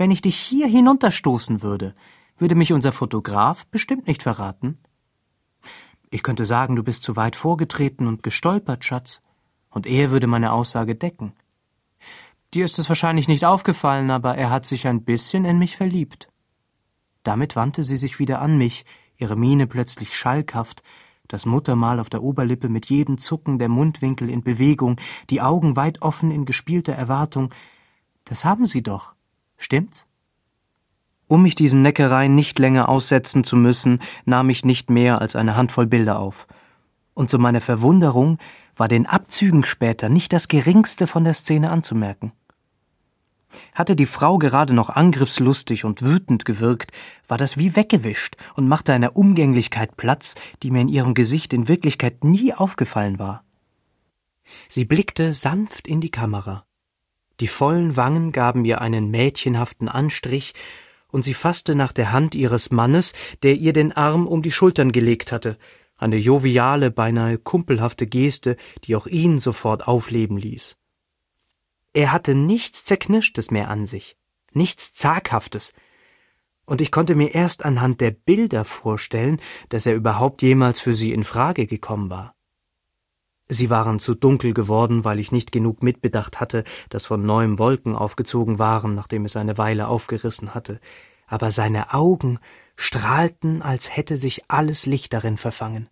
Wenn ich dich hier hinunterstoßen würde, würde mich unser Fotograf bestimmt nicht verraten. Ich könnte sagen, du bist zu weit vorgetreten und gestolpert, Schatz, und er würde meine Aussage decken. Dir ist es wahrscheinlich nicht aufgefallen, aber er hat sich ein bisschen in mich verliebt. Damit wandte sie sich wieder an mich, ihre Miene plötzlich schalkhaft, das Muttermal auf der Oberlippe mit jedem Zucken der Mundwinkel in Bewegung, die Augen weit offen in gespielter Erwartung. Das haben Sie doch, stimmt's? Um mich diesen Neckereien nicht länger aussetzen zu müssen, nahm ich nicht mehr als eine Handvoll Bilder auf. Und zu meiner Verwunderung war den Abzügen später nicht das Geringste von der Szene anzumerken. Hatte die Frau gerade noch angriffslustig und wütend gewirkt, war das wie weggewischt und machte einer Umgänglichkeit Platz, die mir in ihrem Gesicht in Wirklichkeit nie aufgefallen war. Sie blickte sanft in die Kamera. Die vollen Wangen gaben ihr einen mädchenhaften Anstrich, und sie fasste nach der Hand ihres Mannes, der ihr den Arm um die Schultern gelegt hatte, eine joviale, beinahe kumpelhafte Geste, die auch ihn sofort aufleben ließ. Er hatte nichts Zerknirschtes mehr an sich, nichts Zaghaftes, und ich konnte mir erst anhand der Bilder vorstellen, dass er überhaupt jemals für sie in Frage gekommen war. Sie waren zu dunkel geworden, weil ich nicht genug mitbedacht hatte, dass von neuem Wolken aufgezogen waren, nachdem es eine Weile aufgerissen hatte, aber seine Augen strahlten, als hätte sich alles Licht darin verfangen.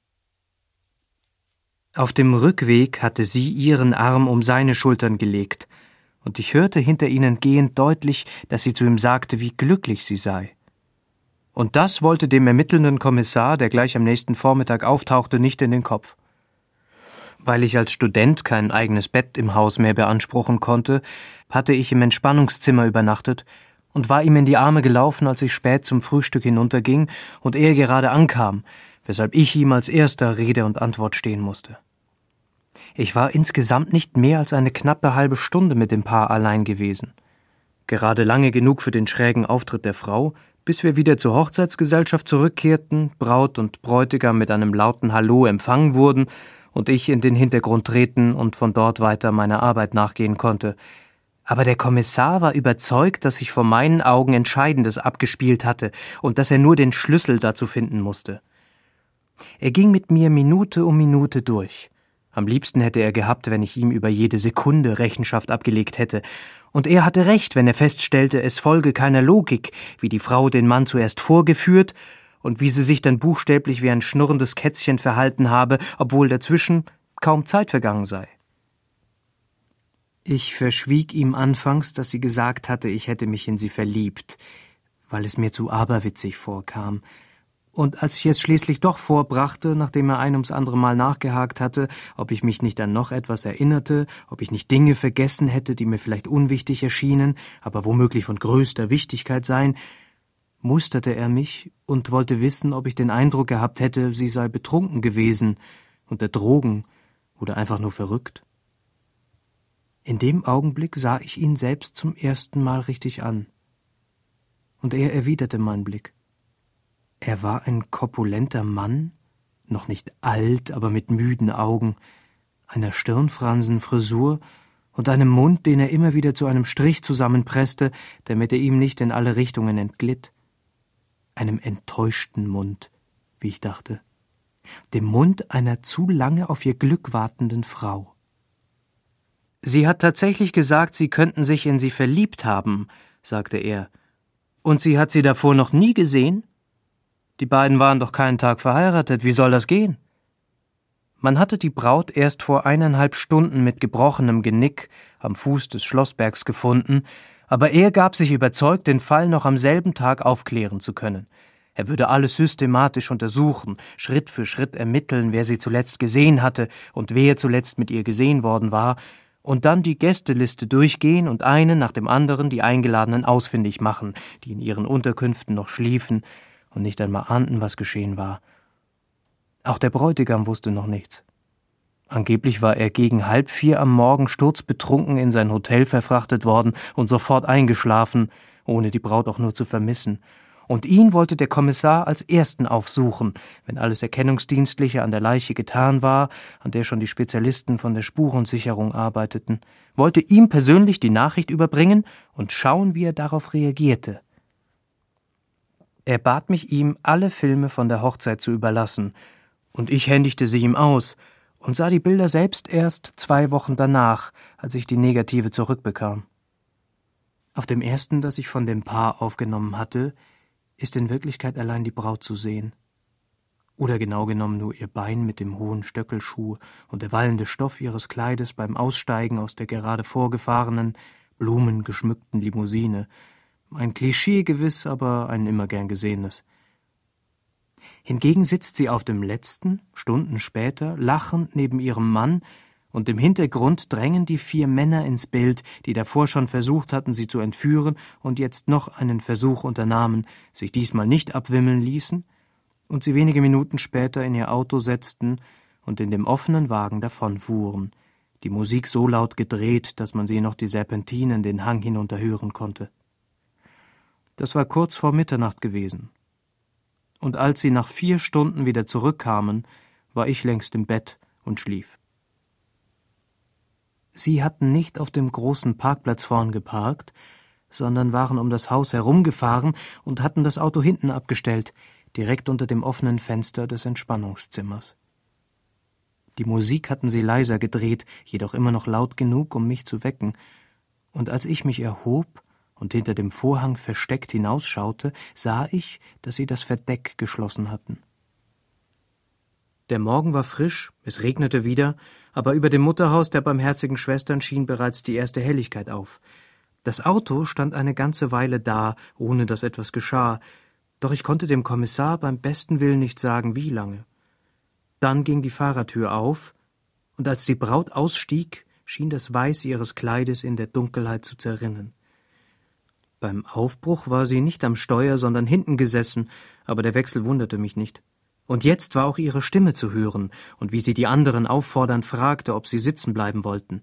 Auf dem Rückweg hatte sie ihren Arm um seine Schultern gelegt, und ich hörte hinter ihnen gehend deutlich, dass sie zu ihm sagte, wie glücklich sie sei. Und das wollte dem ermittelnden Kommissar, der gleich am nächsten Vormittag auftauchte, nicht in den Kopf. Weil ich als Student kein eigenes Bett im Haus mehr beanspruchen konnte, hatte ich im Entspannungszimmer übernachtet und war ihm in die Arme gelaufen, als ich spät zum Frühstück hinunterging und er gerade ankam, weshalb ich ihm als erster Rede und Antwort stehen musste. Ich war insgesamt nicht mehr als eine knappe halbe Stunde mit dem Paar allein gewesen. Gerade lange genug für den schrägen Auftritt der Frau, bis wir wieder zur Hochzeitsgesellschaft zurückkehrten, Braut und Bräutigam mit einem lauten Hallo empfangen wurden und ich in den Hintergrund treten und von dort weiter meiner Arbeit nachgehen konnte. Aber der Kommissar war überzeugt, dass sich vor meinen Augen Entscheidendes abgespielt hatte und dass er nur den Schlüssel dazu finden musste. Er ging mit mir Minute um Minute durch. Am liebsten hätte er gehabt, wenn ich ihm über jede Sekunde Rechenschaft abgelegt hätte. Und er hatte recht, wenn er feststellte, es folge keiner Logik, wie die Frau den Mann zuerst vorgeführt und wie sie sich dann buchstäblich wie ein schnurrendes Kätzchen verhalten habe, obwohl dazwischen kaum Zeit vergangen sei. Ich verschwieg ihm anfangs, dass sie gesagt hatte, ich hätte mich in sie verliebt, weil es mir zu aberwitzig vorkam. Und als ich es schließlich doch vorbrachte, nachdem er ein ums andere Mal nachgehakt hatte, ob ich mich nicht an noch etwas erinnerte, ob ich nicht Dinge vergessen hätte, die mir vielleicht unwichtig erschienen, aber womöglich von größter Wichtigkeit seien, musterte er mich und wollte wissen, ob ich den Eindruck gehabt hätte, sie sei betrunken gewesen, unter Drogen oder einfach nur verrückt. In dem Augenblick sah ich ihn selbst zum ersten Mal richtig an. Und er erwiderte meinen Blick. Er war ein korpulenter Mann, noch nicht alt, aber mit müden Augen, einer Stirnfransenfrisur und einem Mund, den er immer wieder zu einem Strich zusammenpresste, damit er ihm nicht in alle Richtungen entglitt. Einem enttäuschten Mund, wie ich dachte. Dem Mund einer zu lange auf ihr Glück wartenden Frau. »Sie hat tatsächlich gesagt, Sie könnten sich in sie verliebt haben«, sagte er. »Und sie hat Sie davor noch nie gesehen? Die beiden waren doch keinen Tag verheiratet, wie soll das gehen?« Man hatte die Braut erst vor 1,5 Stunden mit gebrochenem Genick am Fuß des Schlossbergs gefunden, aber er gab sich überzeugt, den Fall noch am selben Tag aufklären zu können. Er würde alles systematisch untersuchen, Schritt für Schritt ermitteln, wer sie zuletzt gesehen hatte und wer zuletzt mit ihr gesehen worden war, und dann die Gästeliste durchgehen und einen nach dem anderen die Eingeladenen ausfindig machen, die in ihren Unterkünften noch schliefen und nicht einmal ahnten, was geschehen war. Auch der Bräutigam wusste noch nichts. Angeblich war er gegen 3:30 am Morgen sturzbetrunken in sein Hotel verfrachtet worden und sofort eingeschlafen, ohne die Braut auch nur zu vermissen. und ihn wollte der Kommissar als Ersten aufsuchen, wenn alles Erkennungsdienstliche an der Leiche getan war, an der schon die Spezialisten von der Spurensicherung arbeiteten, wollte ihm persönlich die Nachricht überbringen und schauen, wie er darauf reagierte. Er bat mich, ihm alle Filme von der Hochzeit zu überlassen, und ich händigte sie ihm aus und sah die Bilder selbst erst 2 Wochen danach, als ich die Negative zurückbekam. Auf dem ersten, das ich von dem Paar aufgenommen hatte, ist in Wirklichkeit allein die Braut zu sehen. Oder genau genommen nur ihr Bein mit dem hohen Stöckelschuh und der wallende Stoff ihres Kleides beim Aussteigen aus der gerade vorgefahrenen, blumengeschmückten Limousine. Ein Klischee gewiss, aber ein immer gern gesehenes. Hingegen sitzt sie auf dem letzten, Stunden später, lachend neben ihrem Mann, und im Hintergrund drängen die 4 Männer ins Bild, die davor schon versucht hatten, sie zu entführen und jetzt noch einen Versuch unternahmen, sich diesmal nicht abwimmeln ließen und sie wenige Minuten später in ihr Auto setzten und in dem offenen Wagen davonfuhren, die Musik so laut gedreht, dass man sie noch die Serpentinen den Hang hinunter hören konnte. Das war kurz vor Mitternacht gewesen. Und als sie nach 4 Stunden wieder zurückkamen, war ich längst im Bett und schlief. Sie hatten nicht auf dem großen Parkplatz vorn geparkt, sondern waren um das Haus herumgefahren und hatten das Auto hinten abgestellt, direkt unter dem offenen Fenster des Entspannungszimmers. Die Musik hatten sie leiser gedreht, jedoch immer noch laut genug, um mich zu wecken, und als ich mich erhob und hinter dem Vorhang versteckt hinausschaute, sah ich, dass sie das Verdeck geschlossen hatten. Der Morgen war frisch, es regnete wieder, aber über dem Mutterhaus der barmherzigen Schwestern schien bereits die erste Helligkeit auf. Das Auto stand eine ganze Weile da, ohne dass etwas geschah, doch ich konnte dem Kommissar beim besten Willen nicht sagen, wie lange. Dann ging die Fahrertür auf, und als die Braut ausstieg, schien das Weiß ihres Kleides in der Dunkelheit zu zerrinnen. Beim Aufbruch war sie nicht am Steuer, sondern hinten gesessen, aber der Wechsel wunderte mich nicht. Und jetzt war auch ihre Stimme zu hören, und wie sie die anderen auffordernd fragte, ob sie sitzen bleiben wollten.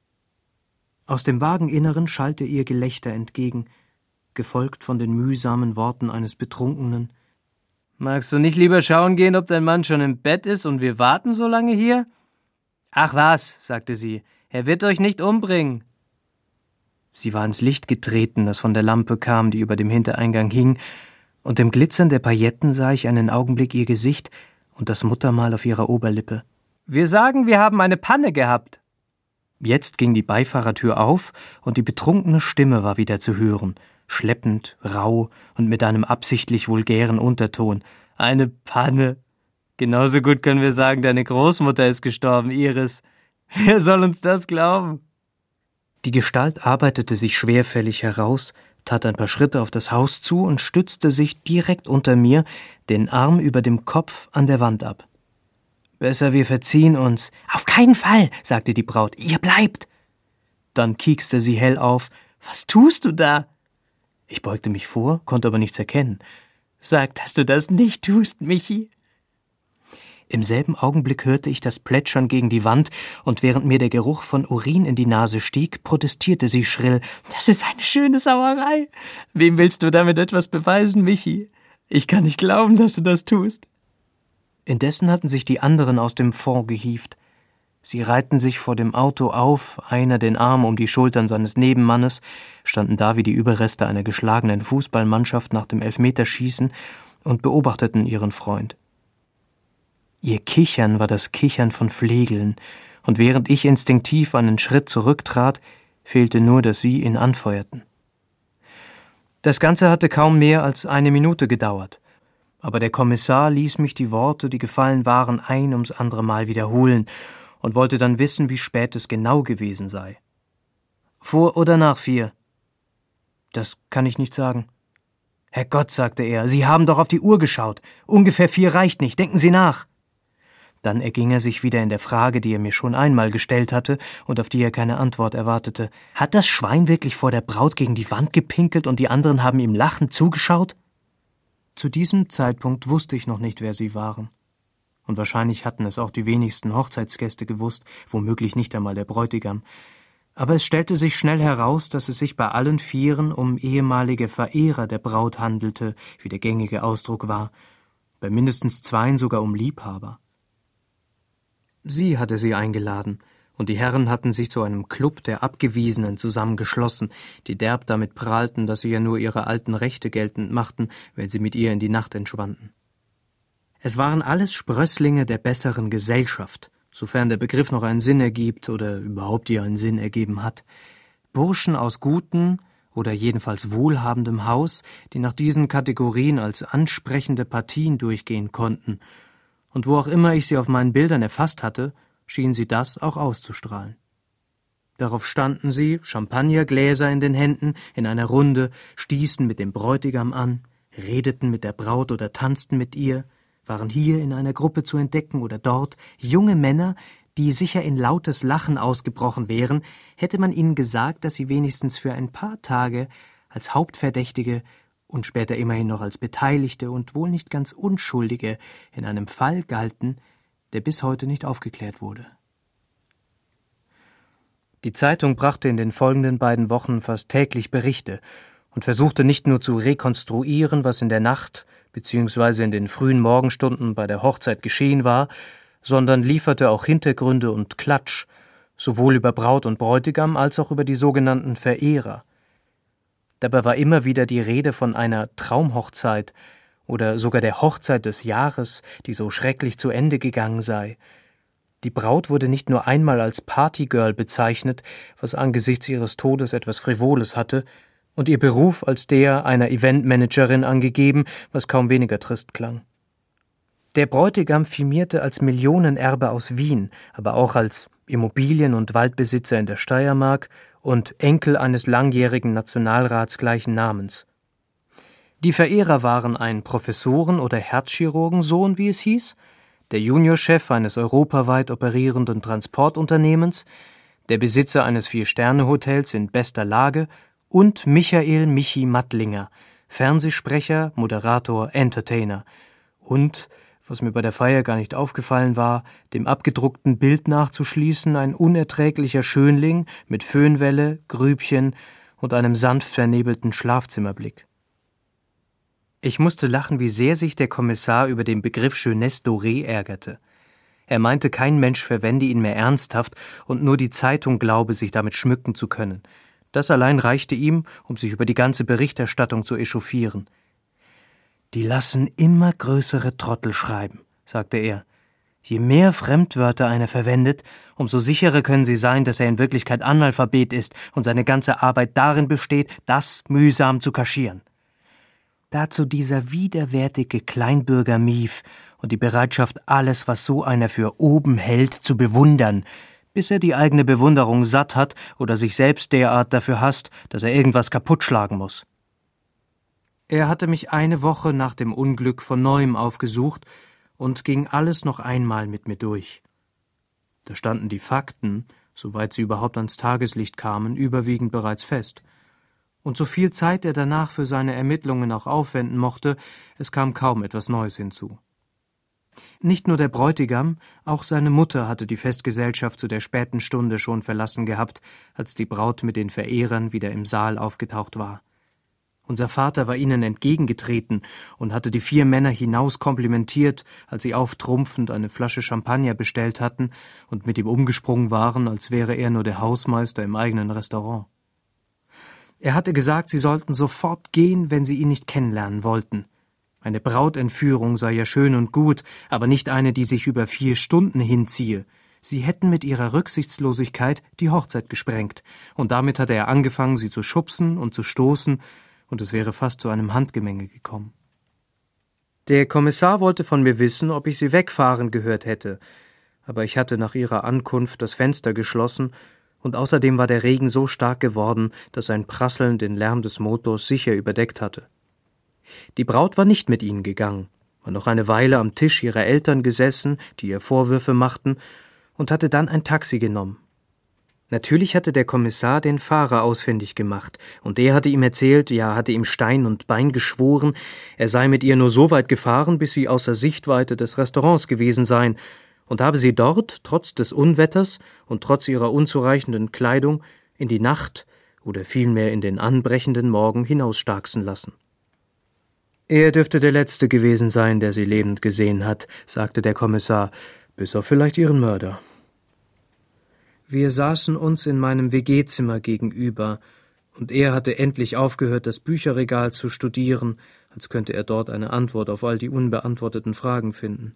Aus dem Wageninneren schallte ihr Gelächter entgegen, gefolgt von den mühsamen Worten eines Betrunkenen. »Magst du nicht lieber schauen gehen, ob dein Mann schon im Bett ist und wir warten so lange hier?« »Ach was«, sagte sie, »er wird euch nicht umbringen.« Sie war ins Licht getreten, das von der Lampe kam, die über dem Hintereingang hing, und im Glitzern der Pailletten sah ich einen Augenblick ihr Gesicht und das Muttermal auf ihrer Oberlippe. »Wir sagen, wir haben eine Panne gehabt.« Jetzt ging die Beifahrertür auf, und die betrunkene Stimme war wieder zu hören, schleppend, rau und mit einem absichtlich vulgären Unterton. »Eine Panne. Genauso gut können wir sagen, deine Großmutter ist gestorben, Iris. Wer soll uns das glauben?« Die Gestalt arbeitete sich schwerfällig heraus, tat ein paar Schritte auf das Haus zu und stützte sich direkt unter mir, den Arm über dem Kopf, an der Wand ab. »Besser, wir verziehen uns.« »Auf keinen Fall«, sagte die Braut, »ihr bleibt.« Dann kiekste sie hell auf. »Was tust du da?« Ich beugte mich vor, konnte aber nichts erkennen. »Sag, dass du das nicht tust, Michi.« Im selben Augenblick hörte ich das Plätschern gegen die Wand, und während mir der Geruch von Urin in die Nase stieg, protestierte sie schrill. »Das ist eine schöne Sauerei. Wem willst du damit etwas beweisen, Michi? Ich kann nicht glauben, dass du das tust.« Indessen hatten sich die anderen aus dem Fond gehievt. Sie reihten sich vor dem Auto auf, einer den Arm um die Schultern seines Nebenmannes, standen da wie die Überreste einer geschlagenen Fußballmannschaft nach dem Elfmeterschießen und beobachteten ihren Freund. Ihr Kichern war das Kichern von Flegeln, und während ich instinktiv einen Schritt zurücktrat, fehlte nur, dass sie ihn anfeuerten. Das Ganze hatte kaum mehr als 1 Minute gedauert, aber der Kommissar ließ mich die Worte, die gefallen waren, ein ums andere Mal wiederholen und wollte dann wissen, wie spät es genau gewesen sei. »Vor oder nach 4?« »Das kann ich nicht sagen.« »Herrgott«, sagte er, »Sie haben doch auf die Uhr geschaut. Ungefähr 4 reicht nicht, denken Sie nach.« Dann erging er sich wieder in der Frage, die er mir schon einmal gestellt hatte und auf die er keine Antwort erwartete. »Hat das Schwein wirklich vor der Braut gegen die Wand gepinkelt und die anderen haben ihm lachend zugeschaut?« Zu diesem Zeitpunkt wusste ich noch nicht, wer sie waren. Und wahrscheinlich hatten es auch die wenigsten Hochzeitsgäste gewusst, womöglich nicht einmal der Bräutigam. Aber es stellte sich schnell heraus, dass es sich bei allen vieren um ehemalige Verehrer der Braut handelte, wie der gängige Ausdruck war, bei mindestens zweien sogar um Liebhaber. Sie hatte sie eingeladen, und die Herren hatten sich zu einem Klub der Abgewiesenen zusammengeschlossen, die derb damit prahlten, dass sie ja nur ihre alten Rechte geltend machten, wenn sie mit ihr in die Nacht entschwanden. Es waren alles Sprösslinge der besseren Gesellschaft, sofern der Begriff noch einen Sinn ergibt oder überhaupt ihr einen Sinn ergeben hat. Burschen aus gutem oder jedenfalls wohlhabendem Haus, die nach diesen Kategorien als ansprechende Partien durchgehen konnten, und wo auch immer ich sie auf meinen Bildern erfasst hatte, schien sie das auch auszustrahlen. Darauf standen sie, Champagnergläser in den Händen, in einer Runde, stießen mit dem Bräutigam an, redeten mit der Braut oder tanzten mit ihr, waren hier in einer Gruppe zu entdecken oder dort junge Männer, die sicher in lautes Lachen ausgebrochen wären, hätte man ihnen gesagt, dass sie wenigstens für ein paar Tage als Hauptverdächtige und später immerhin noch als Beteiligte und wohl nicht ganz Unschuldige in einem Fall galten, der bis heute nicht aufgeklärt wurde. Die Zeitung brachte in den folgenden beiden Wochen fast täglich Berichte und versuchte nicht nur zu rekonstruieren, was in der Nacht bzw. in den frühen Morgenstunden bei der Hochzeit geschehen war, sondern lieferte auch Hintergründe und Klatsch, sowohl über Braut und Bräutigam als auch über die sogenannten Verehrer. Dabei war immer wieder die Rede von einer Traumhochzeit oder sogar der Hochzeit des Jahres, die so schrecklich zu Ende gegangen sei. Die Braut wurde nicht nur einmal als Partygirl bezeichnet, was angesichts ihres Todes etwas Frivoles hatte, und ihr Beruf als der einer Eventmanagerin angegeben, was kaum weniger trist klang. Der Bräutigam firmierte als Millionenerbe aus Wien, aber auch als Immobilien- und Waldbesitzer in der Steiermark und Enkel eines langjährigen Nationalrats gleichen Namens. Die Verehrer waren ein Professoren- oder Herzchirurgensohn, wie es hieß, der Juniorchef eines europaweit operierenden Transportunternehmens, der Besitzer eines 4-Sterne-Hotels in bester Lage und Michael Michi Mattlinger, Fernsehsprecher, Moderator, Entertainer und, was mir bei der Feier gar nicht aufgefallen war, dem abgedruckten Bild nachzuschließen, ein unerträglicher Schönling mit Föhnwelle, Grübchen und einem sanft vernebelten Schlafzimmerblick. Ich musste lachen, wie sehr sich der Kommissar über den Begriff Jeunesse dorée ärgerte. Er meinte, kein Mensch verwende ihn mehr ernsthaft und nur die Zeitung glaube, sich damit schmücken zu können. Das allein reichte ihm, um sich über die ganze Berichterstattung zu echauffieren. »Die lassen immer größere Trottel schreiben«, sagte er. »Je mehr Fremdwörter einer verwendet, umso sicherer können sie sein, dass er in Wirklichkeit Analphabet ist und seine ganze Arbeit darin besteht, das mühsam zu kaschieren. Dazu dieser widerwärtige Kleinbürger-Mief und die Bereitschaft, alles, was so einer für oben hält, zu bewundern, bis er die eigene Bewunderung satt hat oder sich selbst derart dafür hasst, dass er irgendwas kaputtschlagen muss.« Er hatte mich eine Woche nach dem Unglück von neuem aufgesucht und ging alles noch einmal mit mir durch. Da standen die Fakten, soweit sie überhaupt ans Tageslicht kamen, überwiegend bereits fest. Und so viel Zeit er danach für seine Ermittlungen auch aufwenden mochte, es kam kaum etwas Neues hinzu. Nicht nur der Bräutigam, auch seine Mutter hatte die Festgesellschaft zu der späten Stunde schon verlassen gehabt, als die Braut mit den Verehrern wieder im Saal aufgetaucht war. Unser Vater war ihnen entgegengetreten und hatte die 4 Männer hinaus komplimentiert, als sie auftrumpfend eine Flasche Champagner bestellt hatten und mit ihm umgesprungen waren, als wäre er nur der Hausmeister im eigenen Restaurant. Er hatte gesagt, sie sollten sofort gehen, wenn sie ihn nicht kennenlernen wollten. Eine Brautentführung sei ja schön und gut, aber nicht eine, die sich über 4 Stunden hinziehe. Sie hätten mit ihrer Rücksichtslosigkeit die Hochzeit gesprengt, und damit hatte er angefangen, sie zu schubsen und zu stoßen, und es wäre fast zu einem Handgemenge gekommen. Der Kommissar wollte von mir wissen, ob ich sie wegfahren gehört hätte, aber ich hatte nach ihrer Ankunft das Fenster geschlossen, und außerdem war der Regen so stark geworden, dass ein Prasseln den Lärm des Motors sicher überdeckt hatte. Die Braut war nicht mit ihnen gegangen, war noch eine Weile am Tisch ihrer Eltern gesessen, die ihr Vorwürfe machten, und hatte dann ein Taxi genommen. Natürlich hatte der Kommissar den Fahrer ausfindig gemacht, und der hatte ihm erzählt, ja, hatte ihm Stein und Bein geschworen, er sei mit ihr nur so weit gefahren, bis sie außer Sichtweite des Restaurants gewesen seien, und habe sie dort, trotz des Unwetters und trotz ihrer unzureichenden Kleidung, in die Nacht oder vielmehr in den anbrechenden Morgen hinausstarksen lassen. »Er dürfte der Letzte gewesen sein, der sie lebend gesehen hat«, sagte der Kommissar, »bis auf vielleicht ihren Mörder.« Wir saßen uns in meinem WG-Zimmer gegenüber, und er hatte endlich aufgehört, das Bücherregal zu studieren, als könnte er dort eine Antwort auf all die unbeantworteten Fragen finden.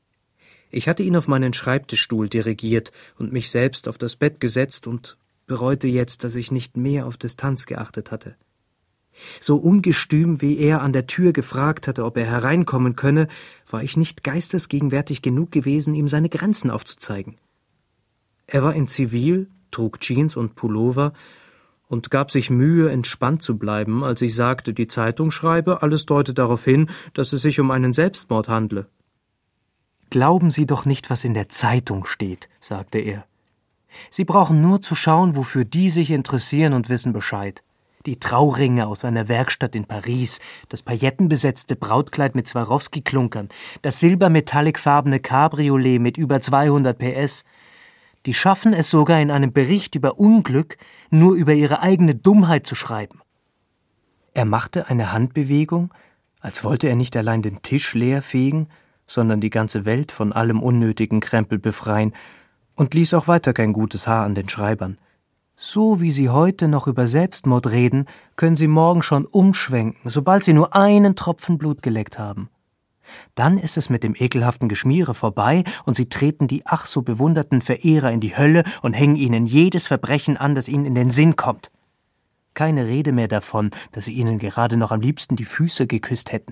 Ich hatte ihn auf meinen Schreibtischstuhl dirigiert und mich selbst auf das Bett gesetzt und bereute jetzt, dass ich nicht mehr auf Distanz geachtet hatte. So ungestüm, wie er an der Tür gefragt hatte, ob er hereinkommen könne, war ich nicht geistesgegenwärtig genug gewesen, ihm seine Grenzen aufzuzeigen. Er war in Zivil, trug Jeans und Pullover und gab sich Mühe, entspannt zu bleiben, als ich sagte, die Zeitung schreibe, alles deute darauf hin, dass es sich um einen Selbstmord handle. »Glauben Sie doch nicht, was in der Zeitung steht«, sagte er. »Sie brauchen nur zu schauen, wofür die sich interessieren und wissen Bescheid. Die Trauringe aus einer Werkstatt in Paris, das paillettenbesetzte Brautkleid mit Swarovski-Klunkern, das silbermetallicfarbene Cabriolet mit über 200 PS. Die schaffen es sogar, in einem Bericht über Unglück nur über ihre eigene Dummheit zu schreiben.« Er machte eine Handbewegung, als wollte er nicht allein den Tisch leer fegen, sondern die ganze Welt von allem unnötigen Krempel befreien, und ließ auch weiter kein gutes Haar an den Schreibern. »So wie Sie heute noch über Selbstmord reden, können Sie morgen schon umschwenken, sobald Sie nur einen Tropfen Blut geleckt haben. Dann ist es mit dem ekelhaften Geschmiere vorbei und Sie treten die ach so bewunderten Verehrer in die Hölle und hängen ihnen jedes Verbrechen an, das ihnen in den Sinn kommt. Keine Rede mehr davon, dass Sie ihnen gerade noch am liebsten die Füße geküsst hätten.«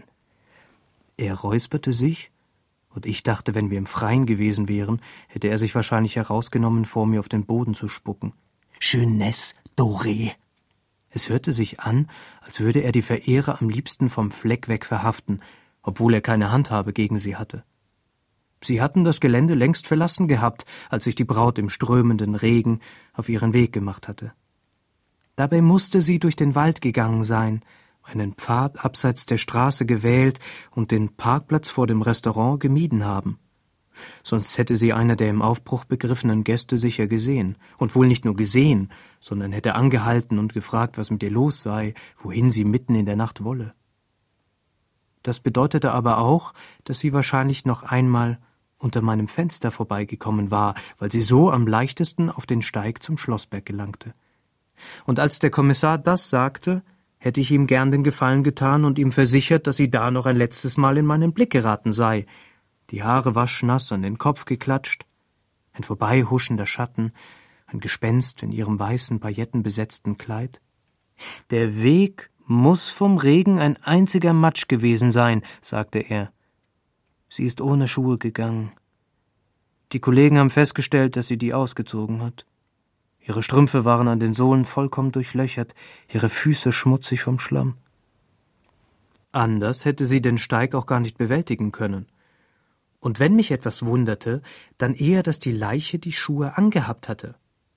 Er räusperte sich, und ich dachte, wenn wir im Freien gewesen wären, hätte er sich wahrscheinlich herausgenommen, vor mir auf den Boden zu spucken. »Jeunesse dorée!« Es hörte sich an, als würde er die Verehrer am liebsten vom Fleck weg verhaften, obwohl er keine Handhabe gegen sie hatte. Sie hatten das Gelände längst verlassen gehabt, als sich die Braut im strömenden Regen auf ihren Weg gemacht hatte. Dabei musste sie durch den Wald gegangen sein, einen Pfad abseits der Straße gewählt und den Parkplatz vor dem Restaurant gemieden haben. Sonst hätte sie einer der im Aufbruch begriffenen Gäste sicher gesehen, und wohl nicht nur gesehen, sondern hätte angehalten und gefragt, was mit ihr los sei, wohin sie mitten in der Nacht wolle. Das bedeutete aber auch, dass sie wahrscheinlich noch einmal unter meinem Fenster vorbeigekommen war, weil sie so am leichtesten auf den Steig zum Schlossberg gelangte. Und als der Kommissar das sagte, hätte ich ihm gern den Gefallen getan und ihm versichert, dass sie da noch ein letztes Mal in meinen Blick geraten sei. Die Haare waschnass an den Kopf geklatscht, ein vorbeihuschender Schatten, ein Gespenst in ihrem weißen, paillettenbesetzten Kleid. »Der Weg muss vom Regen ein einziger Matsch gewesen sein«, sagte er. »Sie ist ohne Schuhe gegangen. Die Kollegen haben festgestellt, dass sie die ausgezogen hat. Ihre Strümpfe waren an den Sohlen vollkommen durchlöchert, ihre Füße schmutzig vom Schlamm. Anders hätte sie den Steig auch gar nicht bewältigen können. Und wenn mich etwas wunderte, dann eher, dass die Leiche die Schuhe angehabt hatte.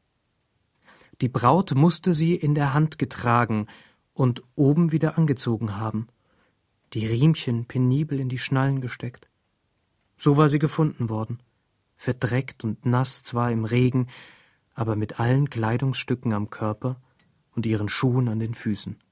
Die Braut musste sie in der Hand getragen und oben wieder angezogen haben, die Riemchen penibel in die Schnallen gesteckt. So war sie gefunden worden, verdreckt und nass zwar im Regen, aber mit allen Kleidungsstücken am Körper und ihren Schuhen an den Füßen.